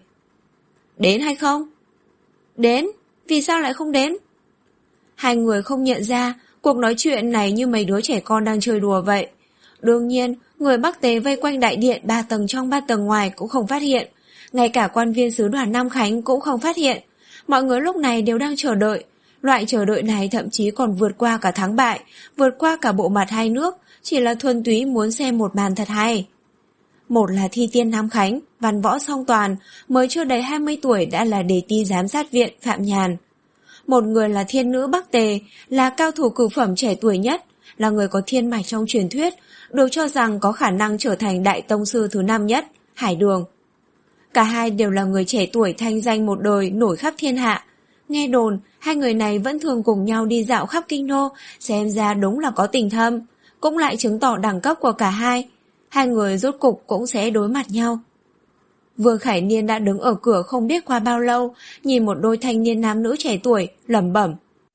Đến hay không? Đến, vì sao lại không đến? Hai người không nhận ra, cuộc nói chuyện này như mấy đứa trẻ con đang chơi đùa vậy. Đương nhiên, người Bắc Tề vây quanh đại điện ba tầng trong ba tầng ngoài cũng không phát hiện. Ngay cả quan viên sứ đoàn Nam Khánh cũng không phát hiện. Mọi người lúc này đều đang chờ đợi. Loại chờ đợi này thậm chí còn vượt qua cả thắng bại, vượt qua cả bộ mặt hai nước, chỉ là thuần túy muốn xem một màn thật hay. Một là thi tiên Nam Khánh, văn võ song toàn, mới chưa đầy hai mươi tuổi đã là đề ti giám sát viện Phạm Nhàn. Một người là thiên nữ Bắc Tề, là cao thủ cửu phẩm trẻ tuổi nhất, là người có thiên mạch trong truyền thuyết, được cho rằng có khả năng trở thành đại tông sư thứ năm nhất, Hải Đường. Cả hai đều là người trẻ tuổi thanh danh một đời nổi khắp thiên hạ. Nghe đồn, hai người này vẫn thường cùng nhau đi dạo khắp kinh đô, xem ra đúng là có tình thâm, cũng lại chứng tỏ đẳng cấp của cả hai. Hai người rốt cục cũng sẽ đối mặt nhau. Vương Khải Niên đã đứng ở cửa không biết qua bao lâu, nhìn một đôi thanh niên nam nữ trẻ tuổi, lẩm bẩm.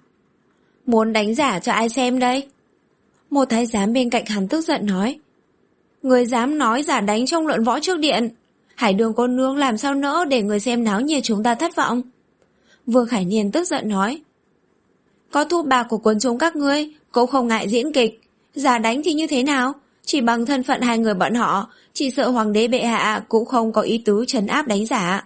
Muốn đánh giả cho ai xem đây? Một thái giám bên cạnh hắn tức giận nói. Người dám nói giả đánh trong luận võ trước điện. Hải Đường cô nương làm sao nỡ để người xem náo nhiệt chúng ta thất vọng. Vương Khải Niên tức giận nói. Có thu bạc của quân chúng các ngươi, cũng không ngại diễn kịch. Giả đánh thì như thế nào? Chỉ bằng thân phận hai người bọn họ, chỉ sợ hoàng đế bệ hạ cũng không có ý tứ trấn áp đánh giả.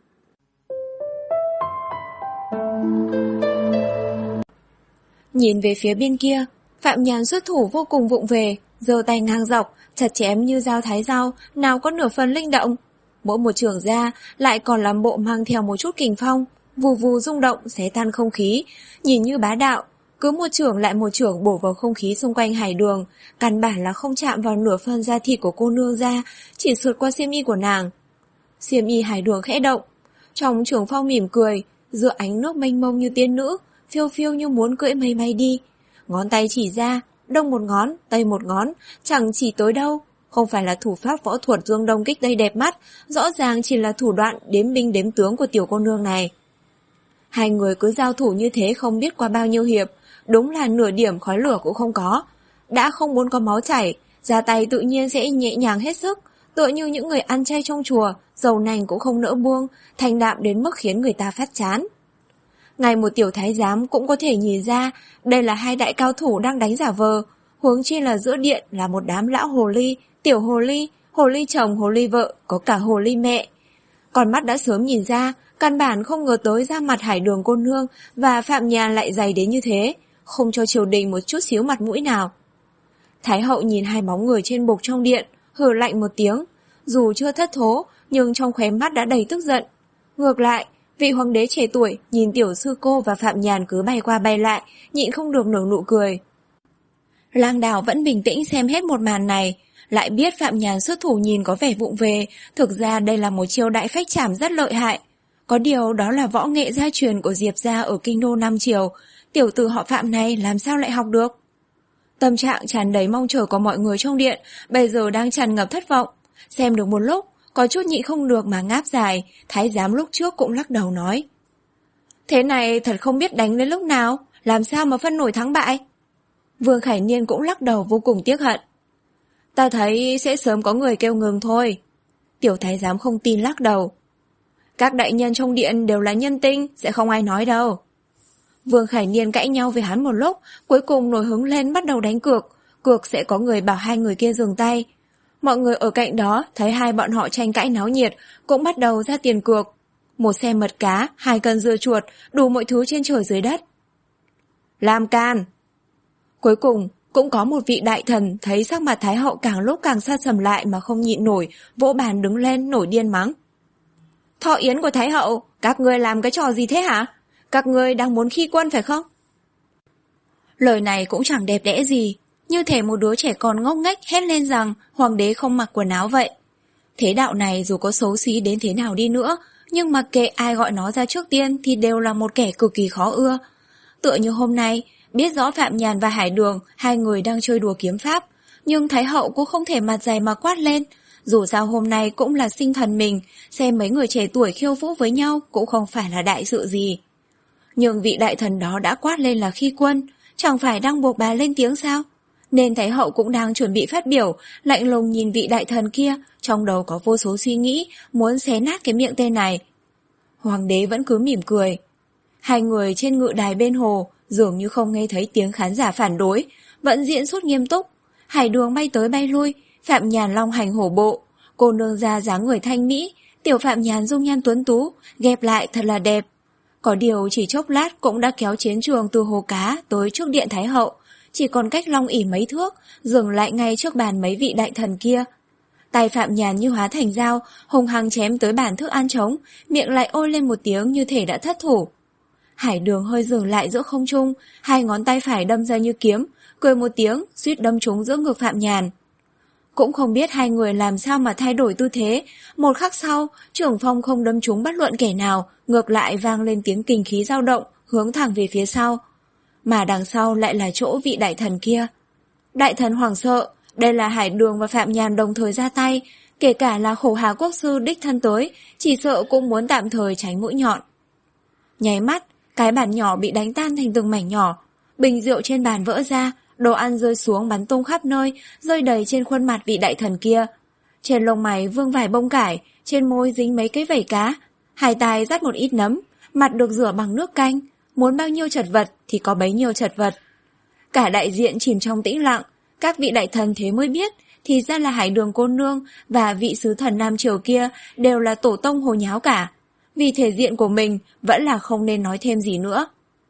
Nhìn về phía bên kia, Phạm Nhàn xuất thủ vô cùng vụng về, giơ tay ngang dọc, chặt chém như dao thái dao, nào có nửa phần linh động. Mỗi một chưởng ra lại còn làm bộ mang theo một chút kình phong, vù vù rung động xé tan không khí, nhìn như bá đạo. Cứ một chưởng lại một chưởng bổ vào không khí xung quanh Hải Đường, căn bản là không chạm vào nửa phân da thịt của cô nương ra, chỉ sượt qua xiêm y của nàng. Xiêm y Hải Đường khẽ động, trong trưởng phong mỉm cười, giữa ánh nước mênh mông như tiên nữ, phiêu phiêu như muốn cưỡi mây bay đi. Ngón tay chỉ ra, đông một ngón, tây một ngón, chẳng chỉ tới đâu. Không phải là thủ pháp võ thuật dương đông kích tây đẹp mắt, rõ ràng chỉ là thủ đoạn đếm binh đếm tướng của tiểu cô nương này. Hai người cứ giao thủ như thế không biết qua bao nhiêu hiệp, đúng là nửa điểm khói lửa cũng không có. Đã không muốn có máu chảy, ra tay tự nhiên sẽ nhẹ nhàng hết sức, tựa như những người ăn chay trong chùa, dầu nành cũng không nỡ buông, thanh đạm đến mức khiến người ta phát chán. Ngay một tiểu thái giám cũng có thể nhìn ra đây là hai đại cao thủ đang đánh giả vờ. huống chi là giữa điện là một đám lão hồ ly, tiểu hồ ly, hồ ly chồng, hồ ly vợ, có cả hồ ly mẹ. Con mắt đã sớm nhìn ra, căn bản không ngờ tới ra mặt Hải Đường cô nương và Phạm Nhàn lại dày đến như thế, không cho triều đình một chút xíu mặt mũi nào. Thái hậu nhìn hai bóng người trên bục trong điện, hừ lạnh một tiếng, dù chưa thất thố, nhưng trong khóe mắt đã đầy tức giận. Ngược lại, vị hoàng đế trẻ tuổi nhìn tiểu sư cô và Phạm Nhàn cứ bay qua bay lại, nhịn không được nở nụ cười. Lang Đào vẫn bình tĩnh xem hết một màn này, lại biết Phạm Nhàn xuất thủ nhìn có vẻ vụng về, thực ra đây là một chiêu đại phách trảm rất lợi hại. Có điều đó là võ nghệ gia truyền của Diệp gia ở kinh đô Nam Triều, tiểu tử họ Phạm này làm sao lại học được? Tâm trạng tràn đầy mong chờ của mọi người trong điện, bây giờ đang tràn ngập thất vọng. Xem được một lúc, có chút nhịn không được mà ngáp dài, thái giám lúc trước cũng lắc đầu nói. Thế này thật không biết đánh đến lúc nào, làm sao mà phân nổi thắng bại? Vương Khải Niên cũng lắc đầu vô cùng tiếc hận. Ta thấy sẽ sớm có người kêu ngừng thôi. Tiểu thái giám không tin lắc đầu. Các đại nhân trong điện đều là nhân tinh, sẽ không ai nói đâu. Vương Khải Niên cãi nhau với hắn một lúc, cuối cùng nổi hứng lên bắt đầu đánh cược. Cược sẽ có người bảo hai người kia dừng tay. Mọi người ở cạnh đó thấy hai bọn họ tranh cãi náo nhiệt, cũng bắt đầu ra tiền cược. Một xe mật cá, hai cân dưa chuột, đủ mọi thứ trên trời dưới đất. Làm can! Cuối cùng, cũng có một vị đại thần thấy sắc mặt Thái hậu càng lúc càng xa sầm lại mà không nhịn nổi, vỗ bàn đứng lên nổi điên mắng. Thọ yến của Thái hậu, các ngươi làm cái trò gì thế hả? Các ngươi đang muốn khi quân phải không? Lời này cũng chẳng đẹp đẽ gì, như thể một đứa trẻ con ngốc nghếch hét lên rằng hoàng đế không mặc quần áo vậy. Thế đạo này dù có xấu xí đến thế nào đi nữa, nhưng mặc kệ ai gọi nó ra trước tiên thì đều là một kẻ cực kỳ khó ưa. Tựa như hôm nay, biết rõ Phạm Nhàn và Hải Đường hai người đang chơi đùa kiếm pháp, nhưng Thái hậu cũng không thể mặt dày mà quát lên. Dù sao hôm nay cũng là sinh thần mình, xem mấy người trẻ tuổi khiêu vũ với nhau cũng không phải là đại sự gì. Nhưng vị đại thần đó đã quát lên là khi quân, chẳng phải đang buộc bà lên tiếng sao? Nên Thái hậu cũng đang chuẩn bị phát biểu, lạnh lùng nhìn vị đại thần kia, trong đầu có vô số suy nghĩ, muốn xé nát cái miệng tên này. Hoàng đế vẫn cứ mỉm cười. Hai người trên ngự đài bên hồ, dường như không nghe thấy tiếng khán giả phản đối, vẫn diễn xuất nghiêm túc. Hải Đường bay tới bay lui, Phạm Nhàn long hành hổ bộ, cô nương ra dáng người thanh mỹ, tiểu Phạm Nhàn dung nhan tuấn tú, ghép lại thật là đẹp. Có điều chỉ chốc lát cũng đã kéo chiến trường từ hồ cá tới trước điện Thái hậu, chỉ còn cách long ỷ mấy thước, dừng lại ngay trước bàn mấy vị đại thần kia. Tay Phạm Nhàn như hóa thành dao, hùng hăng chém tới bàn thức ăn trống, miệng lại ôi lên một tiếng như thể đã thất thủ. Hải Đường hơi dừng lại giữa không trung, hai ngón tay phải đâm ra như kiếm, cười một tiếng, suýt đâm trúng giữa ngực Phạm Nhàn. Cũng không biết hai người làm sao mà thay đổi tư thế, một khắc sau, trưởng phong không đâm trúng bất luận kẻ nào, ngược lại vang lên tiếng kình khí dao động, hướng thẳng về phía sau. Mà đằng sau lại là chỗ vị đại thần kia. Đại thần hoảng sợ, đây là Hải Đường và Phạm Nhàn đồng thời ra tay, kể cả là Khổ Hà quốc sư đích thân tới, chỉ sợ cũng muốn tạm thời tránh mũi nhọn. Nháy mắt, cái bàn nhỏ bị đánh tan thành từng mảnh nhỏ, bình rượu trên bàn vỡ ra, đồ ăn rơi xuống bắn tung khắp nơi, rơi đầy trên khuôn mặt vị đại thần kia. Trên lông mày vương vài bông cải, trên môi dính mấy cái vảy cá, hai tai dắt một ít nấm, mặt được rửa bằng nước canh, muốn bao nhiêu chật vật thì có bấy nhiêu chật vật. Cả đại diện chìm trong tĩnh lặng, các vị đại thần thế mới biết, thì ra là Hải Đường cô nương và vị sứ thần Nam Triều kia đều là tổ tông hồ nháo cả. Vì thể diện của mình vẫn là không nên nói thêm gì nữa.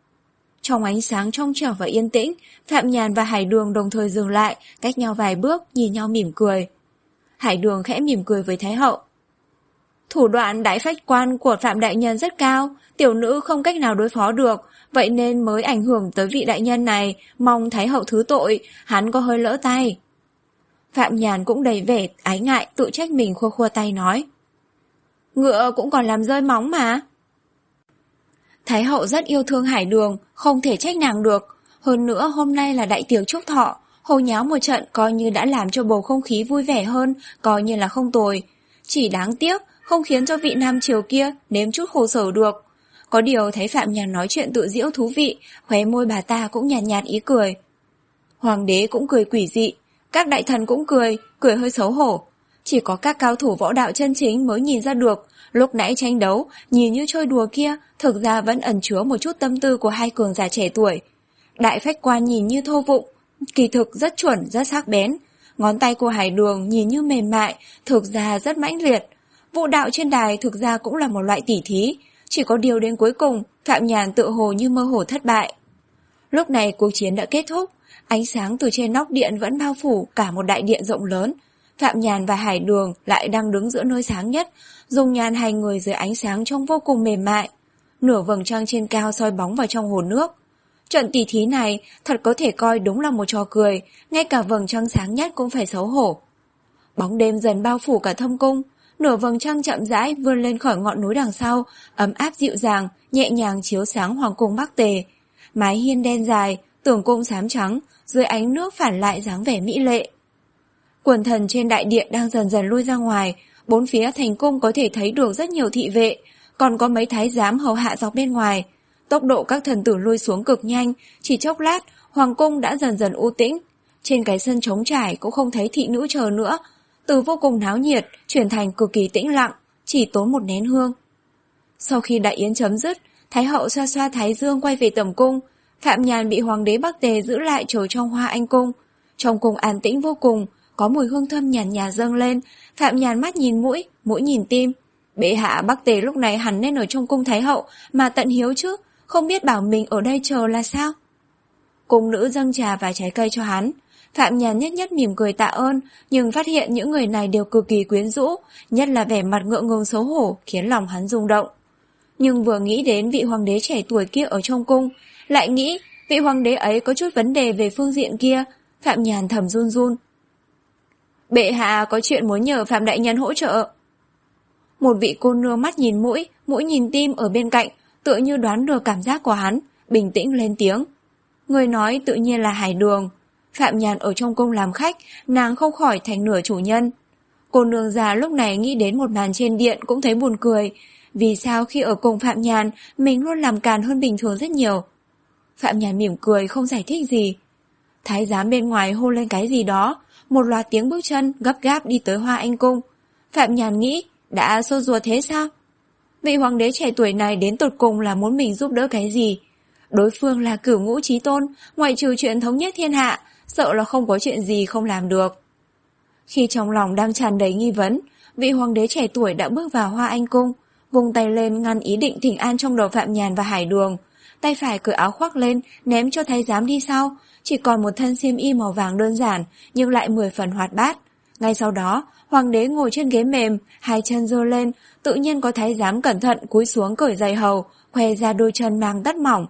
Trong ánh sáng trong trẻo và yên tĩnh, Phạm Nhàn và Hải Đường đồng thời dừng lại, cách nhau vài bước, nhìn nhau mỉm cười. Hải Đường khẽ mỉm cười với Thái hậu. Thủ đoạn đại phách quan của Phạm đại nhân rất cao, tiểu nữ không cách nào đối phó được, vậy nên mới ảnh hưởng tới vị đại nhân này, mong Thái hậu thứ tội, hắn có hơi lỡ tay. Phạm Nhàn cũng đầy vẻ ái ngại, tự trách mình khua khua tay nói. Ngựa cũng còn làm rơi móng mà. Thái hậu rất yêu thương Hải Đường, không thể trách nàng được. Hơn nữa hôm nay là đại tiệc chúc thọ, hồ nháo một trận coi như đã làm cho bầu không khí vui vẻ hơn, coi như là không tồi. Chỉ đáng tiếc, không khiến cho vị Nam Triều kia nếm chút khổ sở được. Có điều thấy Phạm Nhàn nói chuyện tự diễu thú vị, khóe môi bà ta cũng nhạt nhạt ý cười. Hoàng đế cũng cười quỷ dị, các đại thần cũng cười, cười hơi xấu hổ. Chỉ có các cao thủ võ đạo chân chính mới nhìn ra được, lúc nãy tranh đấu, nhìn như chơi đùa kia, thực ra vẫn ẩn chứa một chút tâm tư của hai cường giả trẻ tuổi. Đại phách quan nhìn như thô vụng, Kỳ thực rất chuẩn, rất sắc bén. Ngón tay của Hải Đường nhìn như mềm mại, thực ra rất mãnh liệt. Vũ đạo trên đài thực ra cũng là một loại tỉ thí. Chỉ có điều đến cuối cùng, Phạm Nhàn tự hồ như mơ hồ thất bại. Lúc này cuộc chiến đã kết thúc. Ánh sáng từ trên nóc điện vẫn bao phủ cả một đại điện rộng lớn. Phạm Nhàn và Hải Đường lại đang đứng giữa nơi sáng nhất, dùng nhan hai người dưới ánh sáng trông vô cùng mềm mại. Nửa vầng trăng trên cao soi bóng vào trong hồ nước. Trận tỷ thí này thật có thể coi đúng là một trò cười, ngay cả vầng trăng sáng nhất cũng phải xấu hổ. Bóng đêm dần bao phủ cả thâm cung, nửa vầng trăng chậm rãi vươn lên khỏi ngọn núi đằng sau, ấm áp dịu dàng, nhẹ nhàng chiếu sáng hoàng cung Bắc Tề. Mái hiên đen dài, tường cung xám trắng, dưới ánh nước phản lại dáng vẻ mỹ lệ. Quần thần trên đại điện đang dần dần lui ra ngoài, bốn phía thành cung có thể thấy được rất nhiều thị vệ, còn có mấy thái giám hầu hạ dọc bên ngoài. Tốc độ các thần tử lui xuống cực nhanh, chỉ chốc lát, hoàng cung đã dần dần u tĩnh. Trên cái sân trống trải cũng không thấy thị nữ chờ nữa, từ vô cùng náo nhiệt chuyển thành cực kỳ tĩnh lặng, chỉ tốn một nén hương. Sau khi đại yến chấm dứt, Thái hậu xoa xoa thái dương quay về tầm cung. Phạm Nhàn bị hoàng đế Bắc Tề giữ lại chờ trong Hoa Anh cung. Trong cung an tĩnh vô cùng, có mùi hương thơm nhàn nhạt dâng lên. Phạm Nhàn mắt nhìn mũi, mũi nhìn tim. Bệ hạ Bắc Tề lúc này hẳn nên ở trong cung Thái hậu mà tận hiếu chứ, không biết bảo mình ở đây chờ là sao. Cung nữ dâng trà và trái cây cho hắn. Phạm Nhàn nhất nhất mỉm cười tạ ơn, nhưng phát hiện những người này đều cực kỳ quyến rũ, nhất là vẻ mặt ngượng ngùng xấu hổ khiến lòng hắn rung động. Nhưng vừa nghĩ đến vị hoàng đế trẻ tuổi kia ở trong cung, lại nghĩ vị hoàng đế ấy có chút vấn đề về phương diện kia, Phạm Nhàn thầm run run. Bệ hạ có chuyện muốn nhờ Phạm đại nhân hỗ trợ. Một vị cô nương mắt nhìn mũi, mũi nhìn tim ở bên cạnh, tựa như đoán được cảm giác của hắn, bình tĩnh lên tiếng. Người nói tự nhiên là Hải Đường. Phạm Nhàn ở trong cung làm khách, nàng không khỏi thành nửa chủ nhân. Cô nương già lúc này nghĩ đến một màn trên điện cũng thấy buồn cười. Vì sao khi ở cùng Phạm Nhàn, mình luôn làm càn hơn bình thường rất nhiều. Phạm Nhàn mỉm cười không giải thích gì. Thái giám bên ngoài hô lên cái gì đó, một loạt tiếng bước chân gấp gáp đi tới Hoa Anh cung. Phạm Nhàn nghĩ, đã sốt ruột thế sao? Vị hoàng đế trẻ tuổi này đến tột cùng là muốn mình giúp đỡ cái gì? Đối phương là cửu ngũ chí tôn, ngoại trừ chuyện thống nhất thiên hạ, sợ là không có chuyện gì không làm được. Khi trong lòng đang tràn đầy nghi vấn, vị hoàng đế trẻ tuổi đã bước vào Hoa Anh cung, vùng tay lên ngăn ý định thỉnh an trong đầu Phạm Nhàn và Hải Đường. Tay phải cởi áo khoác lên, ném cho thái giám đi sau, chỉ còn một thân xiêm y màu vàng đơn giản, nhưng lại mười phần hoạt bát. Ngay sau đó, hoàng đế ngồi trên ghế mềm, hai chân giơ lên, tự nhiên có thái giám cẩn thận cúi xuống cởi giày hầu, khoe ra đôi chân mang tất mỏng.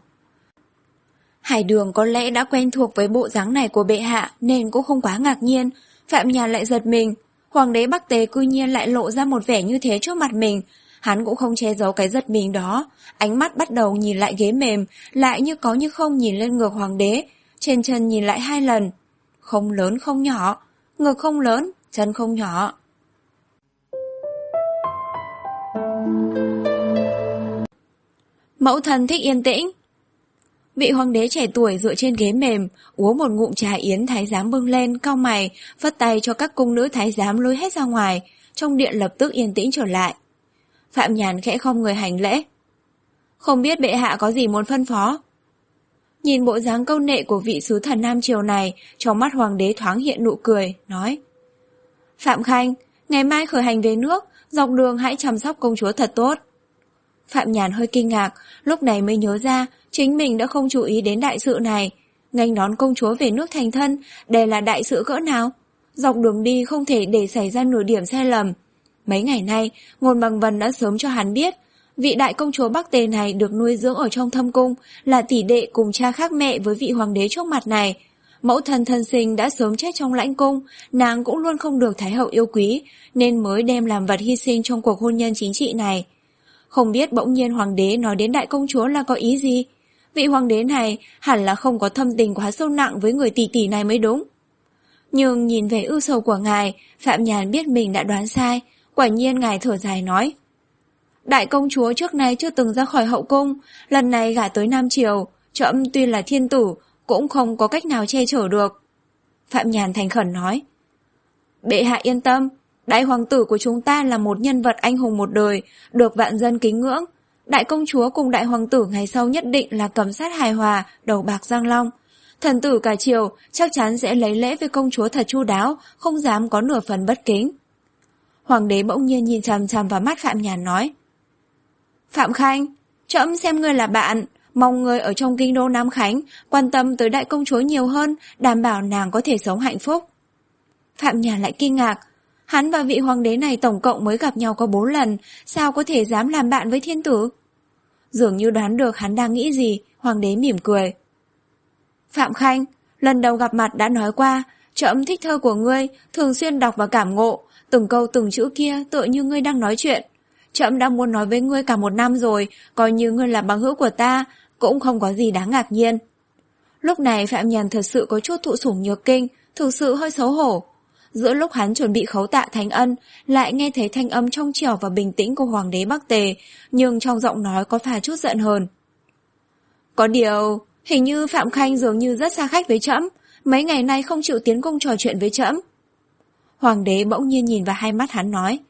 Hải Đường có lẽ đã quen thuộc với bộ dáng này của bệ hạ nên cũng không quá ngạc nhiên. Phạm Nhàn lại giật mình, hoàng đế Bắc Tề cư nhiên lại lộ ra một vẻ như thế trước mặt mình. Hắn cũng không che giấu cái giật mình đó, ánh mắt bắt đầu nhìn lại ghế mềm, lại như có như không nhìn lên ngực hoàng đế, trên chân nhìn lại hai lần. Không lớn không nhỏ, ngực không lớn, chân không nhỏ. Mẫu thân thích yên tĩnh. Vị hoàng đế trẻ tuổi dựa trên ghế mềm, uống một ngụm trà yến thái giám bưng lên, cau mày, phất tay cho các cung nữ thái giám lôi hết ra ngoài, trong điện lập tức yên tĩnh trở lại. Phạm Nhàn khẽ khom người hành lễ. Không biết bệ hạ có gì muốn phân phó? Nhìn bộ dáng câu nệ của vị sứ thần Nam Triều này, trong mắt hoàng đế thoáng hiện nụ cười, nói. Phạm Khanh, ngày mai khởi hành về nước, dọc đường hãy chăm sóc công chúa thật tốt. Phạm Nhàn hơi kinh ngạc, lúc này mới nhớ ra, chính mình đã không chú ý đến đại sự này. Nghênh đón công chúa về nước thành thân, đây là đại sự cỡ nào? Dọc đường đi không thể để xảy ra nửa điểm sai lầm. Mấy ngày nay, Ngôn Bằng Vân đã sớm cho hắn biết, vị đại công chúa Bắc Tề này được nuôi dưỡng ở trong thâm cung, là tỷ đệ cùng cha khác mẹ với vị hoàng đế trước mặt này. Mẫu thân thân sinh đã sớm chết trong lãnh cung, nàng cũng luôn không được Thái hậu yêu quý, nên mới đem làm vật hy sinh trong cuộc hôn nhân chính trị này. Không biết bỗng nhiên hoàng đế nói đến đại công chúa là có ý gì? Vị hoàng đế này hẳn là không có thâm tình quá sâu nặng với người tỷ tỷ này mới đúng. Nhưng nhìn về ưu sầu của ngài, Phạm Nhàn biết mình đã đoán sai. Quả nhiên ngài thở dài nói. Đại công chúa trước nay chưa từng ra khỏi hậu cung, lần này gả tới Nam Triều, trẫm tuy là thiên tử, cũng không có cách nào che chở được. Phạm Nhàn thành khẩn nói. Bệ hạ yên tâm, đại hoàng tử của chúng ta là một nhân vật anh hùng một đời, được vạn dân kính ngưỡng. Đại công chúa cùng đại hoàng tử ngày sau nhất định là cầm sát hài hòa, đầu bạc răng long. Thần tử cả triều chắc chắn sẽ lấy lễ với công chúa thật chu đáo, không dám có nửa phần bất kính. Hoàng đế bỗng nhiên nhìn chằm chằm vào mắt Phạm Nhàn nói: Phạm Khanh, trẫm xem ngươi là bạn, mong ngươi ở trong kinh đô Nam Khánh quan tâm tới đại công chúa nhiều hơn, đảm bảo nàng có thể sống hạnh phúc. Phạm Nhàn lại kinh ngạc, hắn và vị hoàng đế này tổng cộng mới gặp nhau có bốn lần, sao có thể dám làm bạn với thiên tử? Dường như đoán được hắn đang nghĩ gì, hoàng đế mỉm cười. Phạm Khanh, lần đầu gặp mặt đã nói qua, trẫm thích thơ của ngươi, thường xuyên đọc và cảm ngộ, từng câu từng chữ kia tựa như ngươi đang nói chuyện. Trẫm đã muốn nói với ngươi cả một năm rồi, coi như ngươi là bằng hữu của ta, cũng không có gì đáng ngạc nhiên. Lúc này Phạm Nhàn thật sự có chút thụ sủng nhược kinh, thực sự hơi xấu hổ. Giữa lúc hắn chuẩn bị khấu tạ thánh ân, lại nghe thấy thanh âm trong trẻo và bình tĩnh của hoàng đế Bắc Tề, nhưng trong giọng nói có pha chút giận hờn. Có điều, hình như Phạm Khanh dường như rất xa khách với trẫm, mấy ngày nay không chịu tiến cung trò chuyện với trẫm. Hoàng đế bỗng nhiên nhìn vào hai mắt hắn nói: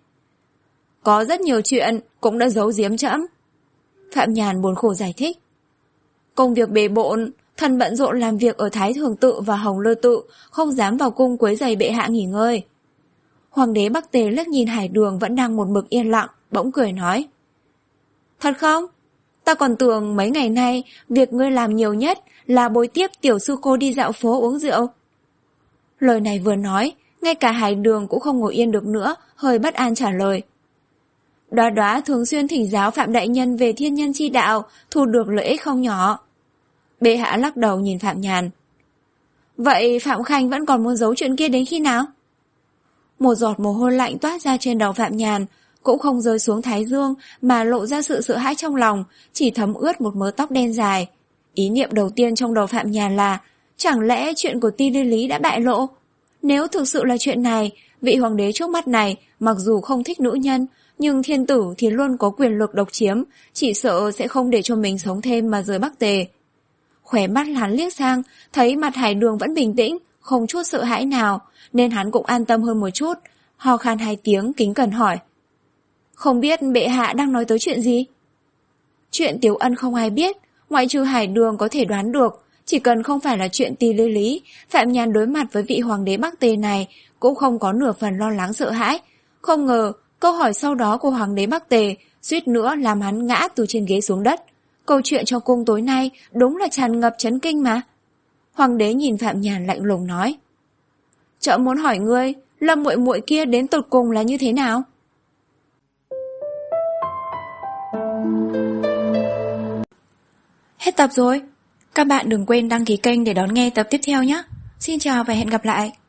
Có rất nhiều chuyện cũng đã giấu giếm trẫm. Phạm Nhàn buồn khổ giải thích: Công việc bề bộn, thần bận rộn làm việc ở Thái Thường Tự và Hồng Lơ Tự, không dám vào cung quấy rầy bệ hạ nghỉ ngơi. Hoàng đế Bắc Tề liếc nhìn Hải Đường vẫn đang một mực yên lặng, bỗng cười nói: Thật không? Ta còn tưởng mấy ngày nay việc ngươi làm nhiều nhất là bồi tiếp tiểu sư cô đi dạo phố uống rượu. Lời này vừa nói, ngay cả Hải Đường cũng không ngồi yên được nữa, hơi bất an trả lời: Đoá Đoá thường xuyên thỉnh giáo Phạm đại nhân về thiên nhân chi đạo, thu được lợi ích không nhỏ. Bệ hạ lắc đầu nhìn Phạm Nhàn: Vậy Phạm Khanh vẫn còn muốn giấu chuyện kia đến khi nào? Một giọt mồ hôi lạnh toát ra trên đầu Phạm Nhàn, cũng không rơi xuống thái dương mà lộ ra sự sợ hãi trong lòng, chỉ thấm ướt một mớ tóc đen dài. Ý niệm đầu tiên trong đầu Phạm Nhàn là: chẳng lẽ chuyện của Ti Lê Lý đã bại lộ? Nếu thực sự là chuyện này, vị hoàng đế trước mắt này mặc dù không thích nữ nhân, nhưng thiên tử thì luôn có quyền lực độc chiếm, chỉ sợ sẽ không để cho mình sống thêm mà rời Bắc Tề. Khóe mắt hắn liếc sang, thấy mặt Hải Đường vẫn bình tĩnh, không chút sợ hãi nào, nên hắn cũng an tâm hơn một chút, ho khan hai tiếng kính cẩn hỏi: Không biết bệ hạ đang nói tới chuyện gì? Chuyện Tiếu Ân không ai biết, ngoại trừ Hải Đường có thể đoán được, chỉ cần không phải là chuyện Ti Lê Lý, Phạm Nhàn đối mặt với vị hoàng đế Bắc Tề này cũng không có nửa phần lo lắng sợ hãi. Không ngờ, câu hỏi sau đó của hoàng đế Bắc Tề suýt nữa làm hắn ngã từ trên ghế xuống đất. Câu chuyện cho cung tối nay đúng là tràn ngập chấn kinh mà. Hoàng đế nhìn Phạm Nhàn lạnh lùng nói: Trẫm muốn hỏi ngươi, Lâm muội muội kia đến tột cùng là như thế nào? Hết tập rồi. Các bạn đừng quên đăng ký kênh để đón nghe tập tiếp theo nhé. Xin chào và hẹn gặp lại.